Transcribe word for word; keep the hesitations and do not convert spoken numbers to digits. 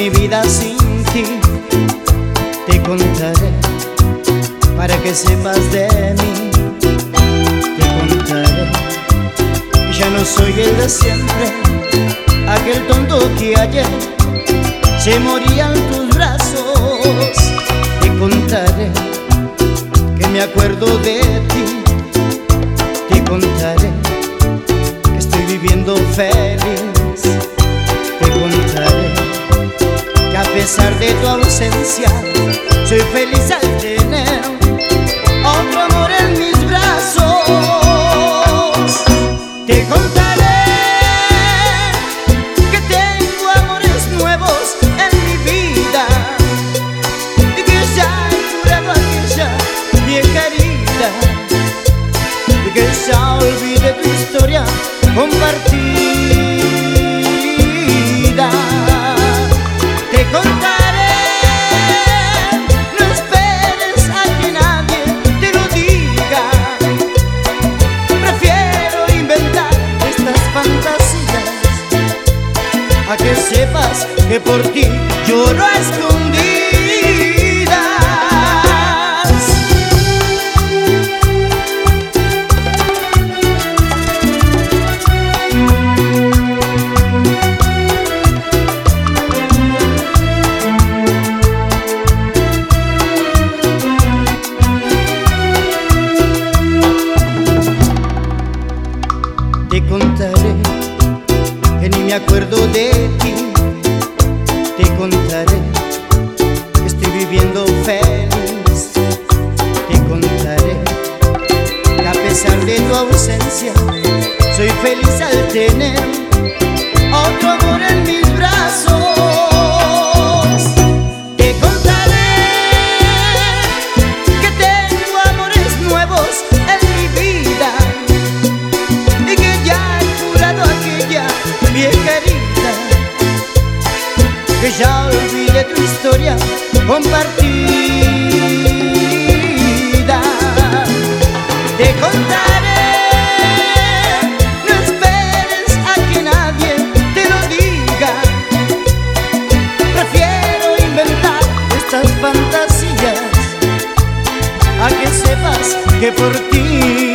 mi vida sin ti. Te contaré para que sepas de mí. Te contaré que ya no soy el de siempre, aquel tonto que ayer se moría en tus brazos. Te contaré que me acuerdo de ti. Te contaré que estoy viviendo feliz. Te contaré que a pesar de tu ausencia soy feliz al tener otro amor en mis brazos. Te contaré que tengo amores nuevos en mi vida y que ya he curado aquella vieja herida y que ya olvidé tu historia compartida. Te contaré, no esperes a que nadie te lo diga. Prefiero inventar estas fantasías a que sepas que por ti lloro a escondidas. Te contaré que ni me acuerdo de ti. Te contaré que estoy viviendo feliz. Te contaré que a pesar de tu ausencia soy feliz al tener otro amor en mis brazos. Te contaré que tengo amores nuevos en mi vida y que ya he curado aquella vieja herida, que ya olvidé tu historia compartida. Te contaré, no esperes a que nadie te lo diga. Prefiero inventar estas fantasías a que sepas que por ti